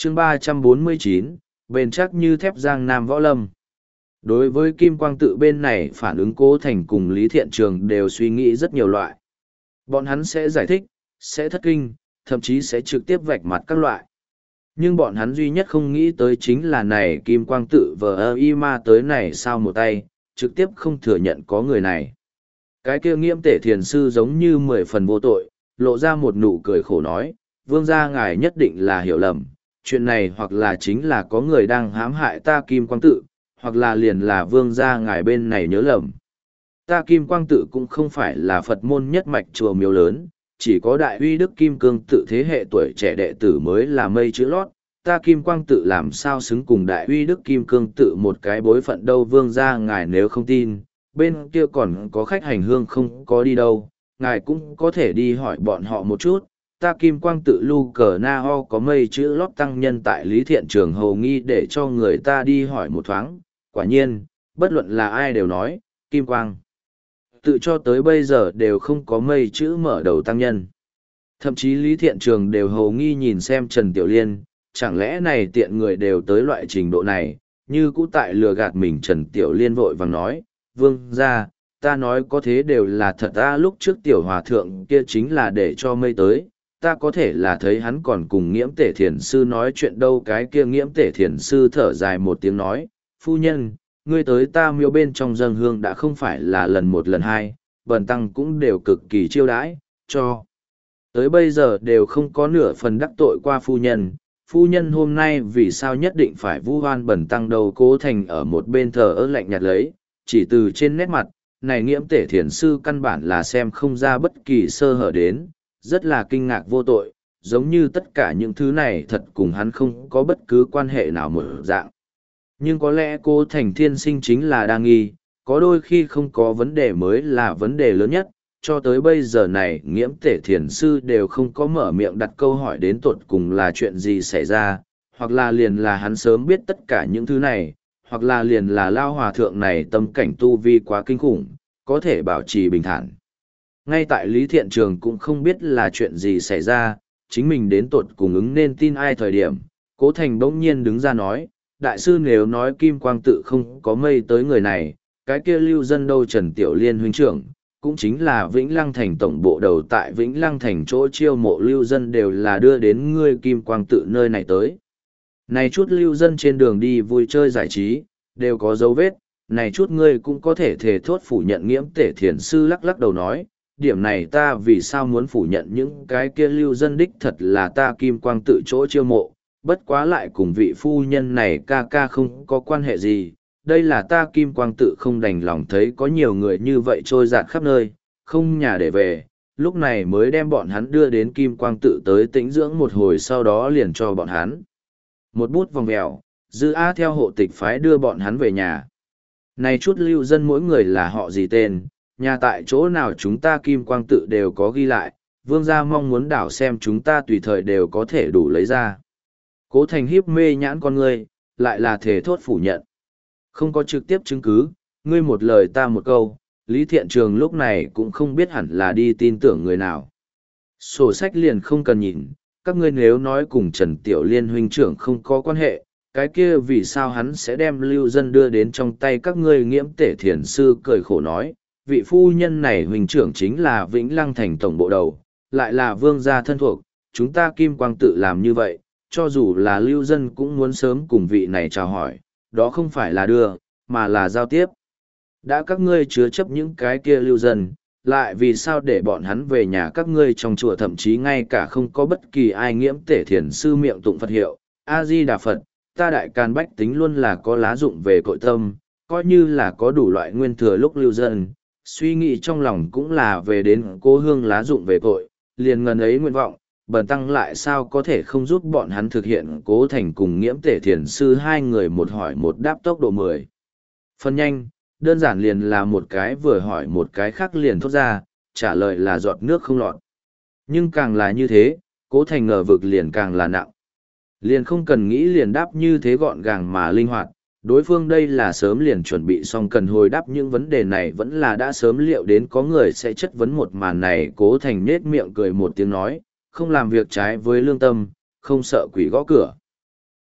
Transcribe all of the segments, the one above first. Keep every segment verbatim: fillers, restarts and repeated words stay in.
chương ba trăm bốn mươi chín, bền chắc như thép Giang Nam Võ Lâm. Đối với Kim Quang Tự bên này, phản ứng Cố Thành cùng Lý Thiện Trường đều suy nghĩ rất nhiều loại. Bọn hắn sẽ giải thích, sẽ thất kinh, thậm chí sẽ trực tiếp vạch mặt các loại. Nhưng bọn hắn duy nhất không nghĩ tới chính là này Kim Quang Tự vờ ơ y ma tới này sao một tay, trực tiếp không thừa nhận có người này. Cái kia Nghiễm Tể Thiền Sư giống như mười phần vô tội, lộ ra một nụ cười khổ nói, vương gia ngài nhất định là hiểu lầm, chuyện này hoặc là chính là có người đang hãm hại ta Kim Quang Tự, hoặc là liền là vương gia ngài bên này nhớ lầm. Ta Kim Quang Tự cũng không phải là Phật môn nhất mạch chùa miếu lớn, chỉ có đại uy đức Kim Cương Tự thế hệ tuổi trẻ đệ tử mới là mây chữ lót, ta Kim Quang Tự làm sao xứng cùng đại uy đức Kim Cương Tự một cái bối phận đâu vương gia ngài nếu không tin, bên kia còn có khách hành hương không có đi đâu, ngài cũng có thể đi hỏi bọn họ một chút. Ta Kim Quang Tự lu cờ na ho có mây chữ lót tăng nhân tại Lý Thiện Trường hầu nghi để cho người ta đi hỏi một thoáng. Quả nhiên, bất luận là ai đều nói, Kim Quang Tự cho tới bây giờ đều không có mây chữ mở đầu tăng nhân. Thậm chí Lý Thiện Trường đều hầu nghi nhìn xem Trần Tiểu Liên, chẳng lẽ này tiện người đều tới loại trình độ này, như cũ tại lừa gạt mình. Trần Tiểu Liên vội vàng nói, vương ra, ta nói có thế đều là thật ta lúc trước Tiểu Hòa Thượng kia chính là để cho mây tới. Ta có thể là thấy hắn còn cùng Nghiễm Tể Thiền Sư nói chuyện đâu. Cái kia Nghiễm Tể Thiền Sư thở dài một tiếng nói, phu nhân, ngươi tới ta miếu bên trong dâng hương đã không phải là lần một lần hai, bần tăng cũng đều cực kỳ chiêu đãi, cho. Tới bây giờ đều không có nửa phần đắc tội qua phu nhân, phu nhân hôm nay vì sao nhất định phải vu oan bần tăng đầu. Cố Thành ở một bên thờ ơ lạnh nhạt lấy, chỉ từ trên nét mặt, này Nghiễm Tể Thiền Sư căn bản là xem không ra bất kỳ sơ hở đến, rất là kinh ngạc vô tội, giống như tất cả những thứ này thật cùng hắn không có bất cứ quan hệ nào một dạng. Nhưng có lẽ Cố Thành thiên sinh chính là đa nghi, có đôi khi không có vấn đề mới là vấn đề lớn nhất, cho tới bây giờ này Nghiễm Tể Thiền Sư đều không có mở miệng đặt câu hỏi đến tột cùng là chuyện gì xảy ra, hoặc là liền là hắn sớm biết tất cả những thứ này, hoặc là liền là Lao Hòa Thượng này tâm cảnh tu vi quá kinh khủng, có thể bảo trì bình thản. Ngay tại Lý Thiện Trường cũng không biết là chuyện gì xảy ra, chính mình đến tột cùng ứng nên tin ai thời điểm, Cố Thành bỗng nhiên đứng ra nói, đại sư nếu nói Kim Quang Tự không có mây tới người này, cái kia lưu dân đâu Trần Tiểu Liên huynh trưởng, cũng chính là Vĩnh Lăng Thành tổng bộ đầu tại Vĩnh Lăng Thành chỗ chiêu mộ lưu dân đều là đưa đến ngươi Kim Quang Tự nơi này tới. Này chút lưu dân trên đường đi vui chơi giải trí, đều có dấu vết, này chút ngươi cũng có thể thề thốt phủ nhận. Nghiễm Tể Thiền Sư lắc lắc đầu nói, điểm này ta vì sao muốn phủ nhận những cái kia lưu dân đích thật là ta Kim Quang Tự chỗ chiêu mộ, bất quá lại cùng vị phu nhân này ca ca không có quan hệ gì, đây là ta Kim Quang Tự không đành lòng thấy có nhiều người như vậy trôi dạt khắp nơi, không nhà để về, lúc này mới đem bọn hắn đưa đến Kim Quang Tự tới tĩnh dưỡng một hồi, sau đó liền cho bọn hắn một bút vòng vèo, dư á theo hộ tịch phái đưa bọn hắn về nhà. Này chút lưu dân mỗi người là họ gì tên, nhà tại chỗ nào chúng ta Kim Quang Tự đều có ghi lại, vương gia mong muốn đảo xem chúng ta tùy thời đều có thể đủ lấy ra. Cố Thành hiếp mê nhãn con ngươi, lại là thể thốt phủ nhận. Không có trực tiếp chứng cứ, ngươi một lời ta một câu, Lý Thiện Trường lúc này cũng không biết hẳn là đi tin tưởng người nào. Sổ sách liền không cần nhìn, các ngươi nếu nói cùng Trần Tiểu Liên huynh trưởng không có quan hệ, cái kia vì sao hắn sẽ đem lưu dân đưa đến trong tay các ngươi? Nghiễm Tể Thiền Sư cười khổ nói, vị phu nhân này huynh trưởng chính là Vĩnh Lăng Thành tổng bộ đầu, lại là vương gia thân thuộc, chúng ta Kim Quang Tự làm như vậy, cho dù là lưu dân cũng muốn sớm cùng vị này chào hỏi, đó không phải là đưa, mà là giao tiếp. Đã các ngươi chứa chấp những cái kia lưu dân, lại vì sao để bọn hắn về nhà các ngươi trong chùa, thậm chí ngay cả không có bất kỳ ai? Nghiễm Tể Thiền Sư miệng tụng Phật hiệu, A-di-đà Phật, ta Đại Càn bách tính luôn là có lá dụng về cội tâm, coi như là có đủ loại nguyên thừa lúc lưu dân, suy nghĩ trong lòng cũng là về đến cố hương lá dụng về cội, liền ngần ấy nguyện vọng, bần tăng lại sao có thể không giúp bọn hắn thực hiện? Cố Thành cùng Nghiễm Tể Thiền Sư hai người một hỏi một đáp tốc độ mười phần nhanh, đơn giản liền là một cái vừa hỏi một cái khác liền thốt ra, trả lời là giọt nước không lọt. Nhưng càng là như thế, Cố Thành ngờ vực liền càng là nặng. Liền không cần nghĩ liền đáp như thế gọn gàng mà linh hoạt, đối phương đây là sớm liền chuẩn bị xong cần hồi đáp những vấn đề này, vẫn là đã sớm liệu đến có người sẽ chất vấn một màn này. Cố Thành nết miệng cười một tiếng nói, không làm việc trái với lương tâm, không sợ quỷ gõ cửa.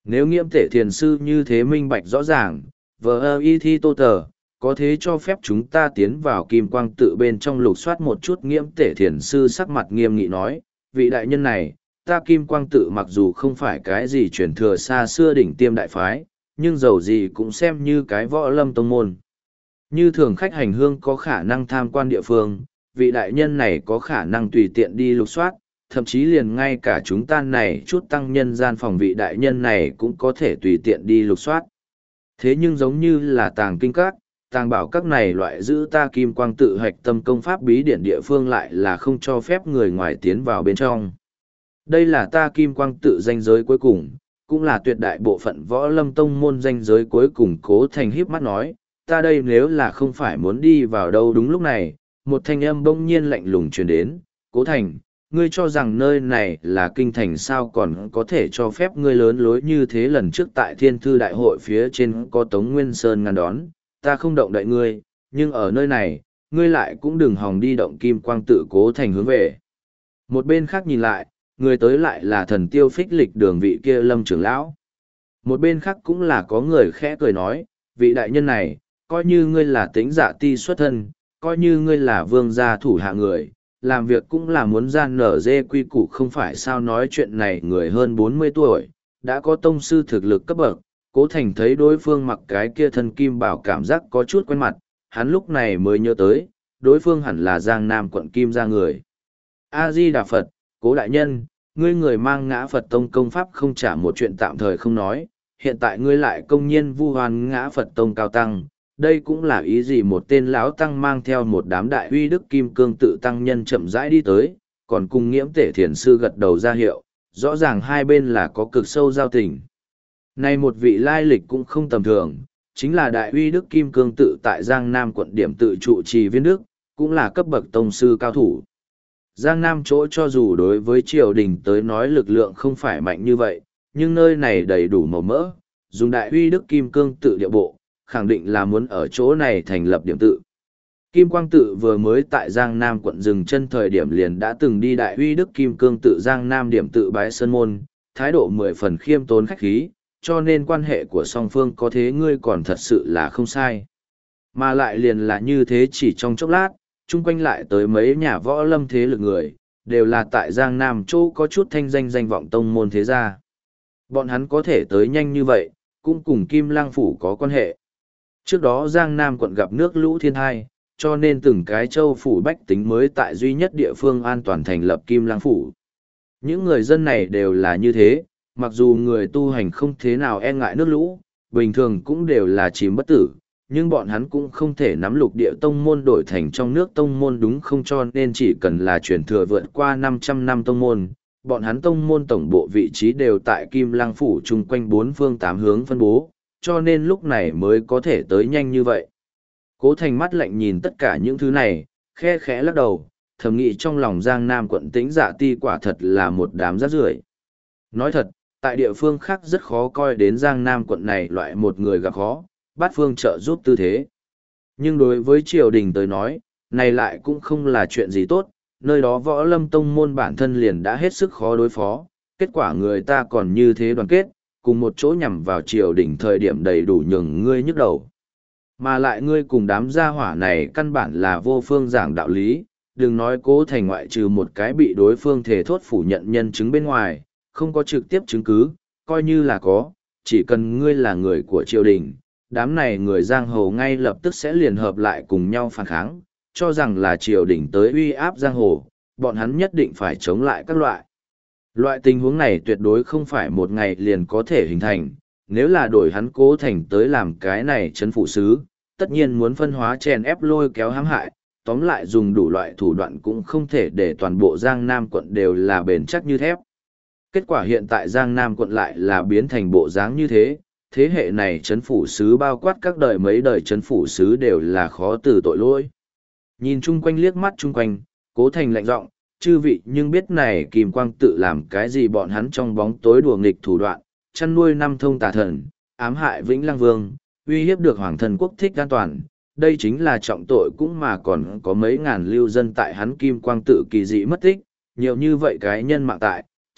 Nếu nghiễm tể thiền sư như thế minh bạch rõ ràng, vờ ơ y thi tô tờ, có thế cho phép chúng ta tiến vào kim quang tự bên trong lục soát một chút. Nghiễm tể thiền sư sắc mặt nghiêm nghị nói, vị đại nhân này, ta kim quang tự mặc dù không phải cái gì truyền thừa xa xưa đỉnh tiêm đại phái, nhưng dầu gì cũng xem như cái võ lâm tông môn. Như thường khách hành hương có khả năng tham quan địa phương, vị đại nhân này có khả năng tùy tiện đi lục soát, thậm chí liền ngay cả chúng ta này chút tăng nhân gian phòng vị đại nhân này cũng có thể tùy tiện đi lục soát. Thế nhưng giống như là tàng kinh các, tàng bảo các này loại giữ ta kim quang tự hạch tâm công pháp bí điển địa phương lại là không cho phép người ngoài tiến vào bên trong. Đây là ta kim quang tự danh giới cuối cùng, cũng là tuyệt đại bộ phận võ lâm tông môn danh giới cuối cùng. Cố Thành híp mắt nói, ta đây nếu là không phải muốn đi vào đâu. Đúng lúc này, một thanh âm bỗng nhiên lạnh lùng truyền đến, Cố Thành, ngươi cho rằng nơi này là kinh thành sao còn có thể cho phép ngươi lớn lối như thế. Lần trước tại thiên thư đại hội phía trên có Tống Nguyên Sơn ngăn đón, ta không động đậy ngươi, nhưng ở nơi này, ngươi lại cũng đừng hòng đi động kim quang tự. Cố Thành hướng về một bên khác nhìn lại, người tới lại là Thần Tiêu Phích Lịch đường vị kia Lâm trưởng lão. Một bên khác cũng là có người khẽ cười nói, vị đại nhân này, coi như ngươi là tính giả ti xuất thân, coi như ngươi là vương gia thủ hạ người, làm việc cũng là muốn gian nở dê quy củ không phải sao. Nói chuyện này người hơn bốn mươi tuổi, đã có tông sư thực lực cấp bậc. Cố Thành thấy đối phương mặc cái kia thân kim bảo cảm giác có chút quen mặt, hắn lúc này mới nhớ tới, đối phương hẳn là Giang Nam quận Kim gia người. A-di-đà Phật, Cố đại nhân, ngươi người mang Ngã Phật tông công pháp không trả một chuyện tạm thời không nói, hiện tại ngươi lại công nhiên vu oan Ngã Phật tông cao tăng, đây cũng là ý gì? Một tên lão tăng mang theo một đám đại uy đức kim cương tự tăng nhân chậm rãi đi tới, còn cùng Nghiễm tể thiền sư gật đầu ra hiệu, rõ ràng hai bên là có cực sâu giao tình. Này một vị lai lịch cũng không tầm thường, chính là đại uy đức kim cương tự tại Giang Nam quận điểm tự trụ trì viên đức, cũng là cấp bậc tông sư cao thủ. Giang Nam chỗ cho dù đối với triều đình tới nói lực lượng không phải mạnh như vậy, nhưng nơi này đầy đủ màu mỡ, dùng đại uy đức kim cương tự địa bộ, khẳng định là muốn ở chỗ này thành lập điểm tự. Kim Quang tự vừa mới tại Giang Nam quận dừng chân thời điểm liền đã từng đi đại uy đức kim cương tự Giang Nam điểm tự bái sơn môn, thái độ mười phần khiêm tốn khách khí, cho nên quan hệ của song phương có thế ngươi còn thật sự là không sai. Mà lại liền là như thế chỉ trong chốc lát, chung quanh lại tới mấy nhà võ lâm thế lực người, đều là tại Giang Nam chỗ có chút thanh danh danh vọng tông môn thế gia. Bọn hắn có thể tới nhanh như vậy, cũng cùng Kim Lăng Phủ có quan hệ. Trước đó Giang Nam quận gặp nước lũ thiên hai, cho nên từng cái châu phủ bách tính mới tại duy nhất địa phương an toàn thành lập Kim Lăng Phủ. Những người dân này đều là như thế, mặc dù người tu hành không thế nào e ngại nước lũ, bình thường cũng đều là chìm bất tử, nhưng bọn hắn cũng không thể nắm lục địa tông môn đổi thành trong nước tông môn đúng không, cho nên chỉ cần là truyền thừa vượt qua năm trăm năm tông môn, bọn hắn tông môn tổng bộ vị trí đều tại Kim Lăng Phủ chung quanh bốn phương tám hướng phân bố, cho nên lúc này mới có thể tới nhanh như vậy. Cố Thành mắt lạnh nhìn tất cả những thứ này, khe khẽ lắc đầu, thầm nghĩ trong lòng Giang Nam quận Tĩnh Dạ Ti quả thật là một đám rác rưởi. Nói thật, tại địa phương khác rất khó coi đến Giang Nam quận này loại một người gặp khó, bát phương trợ giúp tư thế. Nhưng đối với triều đình tới nói, này lại cũng không là chuyện gì tốt, nơi đó võ lâm tông môn bản thân liền đã hết sức khó đối phó, kết quả người ta còn như thế đoàn kết, cùng một chỗ nhằm vào triều đình thời điểm đầy đủ nhường ngươi nhức đầu. Mà lại ngươi cùng đám gia hỏa này căn bản là vô phương giảng đạo lý, đừng nói Cố Thành ngoại trừ một cái bị đối phương thể thốt phủ nhận nhân chứng bên ngoài, không có trực tiếp chứng cứ, coi như là có, chỉ cần ngươi là người của triều đình, đám này người giang hồ ngay lập tức sẽ liền hợp lại cùng nhau phản kháng, cho rằng là triều đình tới uy áp giang hồ, bọn hắn nhất định phải chống lại các loại. Loại tình huống này tuyệt đối không phải một ngày liền có thể hình thành, nếu là đổi hắn Cố Thành tới làm cái này chấn phủ sứ, tất nhiên muốn phân hóa chèn ép lôi kéo hãm hại, tóm lại dùng đủ loại thủ đoạn cũng không thể để toàn bộ Giang Nam quận đều là bền chắc như thép. Kết quả hiện tại Giang Nam quận lại là biến thành bộ dáng như thế, thế hệ này chấn phủ sứ bao quát các đời mấy đời chấn phủ sứ đều là khó từ tội lỗi. Nhìn chung quanh liếc mắt chung quanh, Cố Thành lạnh giọng, chư vị nhưng biết này Kim Quang tự làm cái gì bọn hắn trong bóng tối đùa nghịch thủ đoạn, chăn nuôi năm thông tà thần, ám hại Vĩnh Lăng Vương, uy hiếp được hoàng thần quốc thích an toàn, đây chính là trọng tội cũng mà còn có mấy ngàn lưu dân tại hắn Kim Quang tự kỳ dị mất tích, nhiều như vậy cái nhân mạng tại,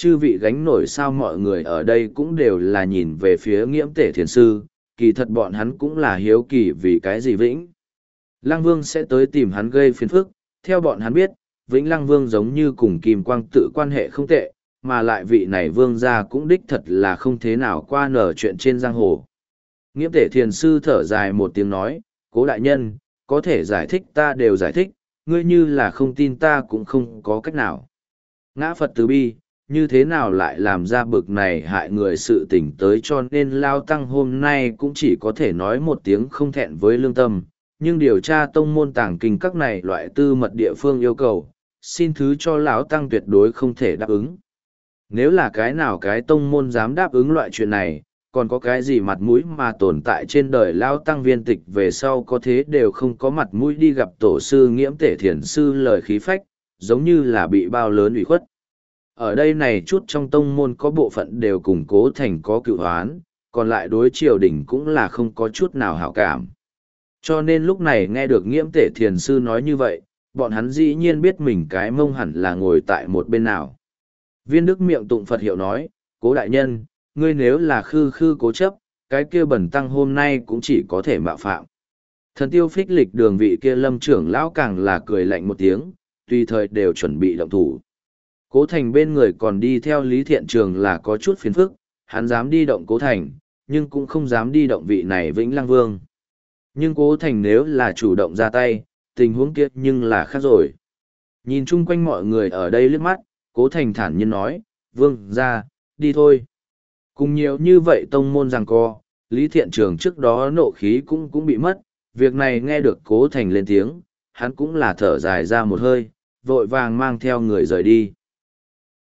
chư vị gánh nổi sao mọi người ở đây cũng đều là nhìn về phía nghiễm tể thiền sư, kỳ thật bọn hắn cũng là hiếu kỳ vì cái gì Vĩnh Lăng Vương sẽ tới tìm hắn gây phiền phức. Theo bọn hắn biết, Vĩnh Lăng Vương giống như cùng Kim Quang tự quan hệ không tệ, mà lại vị này vương gia cũng đích thật là không thế nào qua nở chuyện trên giang hồ. Nghiễm tể thiền sư thở dài một tiếng nói, Cố đại nhân, có thể giải thích ta đều giải thích, ngươi như là không tin ta cũng không có cách nào. Ngã Phật từ bi, như thế nào lại làm ra bực này hại người sự tình tới, cho nên Lao Tăng hôm nay cũng chỉ có thể nói một tiếng không thẹn với lương tâm, nhưng điều tra tông môn tàng kinh các này loại tư mật địa phương yêu cầu, xin thứ cho Lão Tăng tuyệt đối không thể đáp ứng. Nếu là cái nào cái tông môn dám đáp ứng loại chuyện này, còn có cái gì mặt mũi mà tồn tại trên đời Lao Tăng viên tịch về sau có thế đều không có mặt mũi đi gặp tổ sư nghiễm tể thiền sư lời khí phách, giống như là bị bao lớn ủy khuất. Ở đây này chút trong tông môn có bộ phận đều cùng Cố Thành có cựu hoán, còn lại đối triều đình cũng là không có chút nào hảo cảm. Cho nên lúc này nghe được nghiễm tể thiền sư nói như vậy, bọn hắn dĩ nhiên biết mình cái mông hẳn là ngồi tại một bên nào. Viên Đức miệng tụng Phật hiệu nói, Cố đại nhân, ngươi nếu là khư khư cố chấp, cái kia bẩn tăng hôm nay cũng chỉ có thể mạo phạm. Thần tiêu phích lịch đường vị kia lâm trưởng lão càng là cười lạnh một tiếng, tùy thời đều chuẩn bị động thủ. Cố Thành bên người còn đi theo Lý Thiện Trường là có chút phiền phức, hắn dám đi động Cố Thành, nhưng cũng không dám đi động vị này Vĩnh Lăng Vương. Nhưng Cố Thành nếu là chủ động ra tay, tình huống kia nhưng là khác rồi. Nhìn chung quanh mọi người ở đây liếc mắt, Cố Thành thản nhiên nói, Vương ra, đi thôi. Cùng nhiều như vậy tông môn giằng co, Lý Thiện Trường trước đó nộ khí cũng cũng bị mất, việc này nghe được Cố Thành lên tiếng, hắn cũng là thở dài ra một hơi, vội vàng mang theo người rời đi.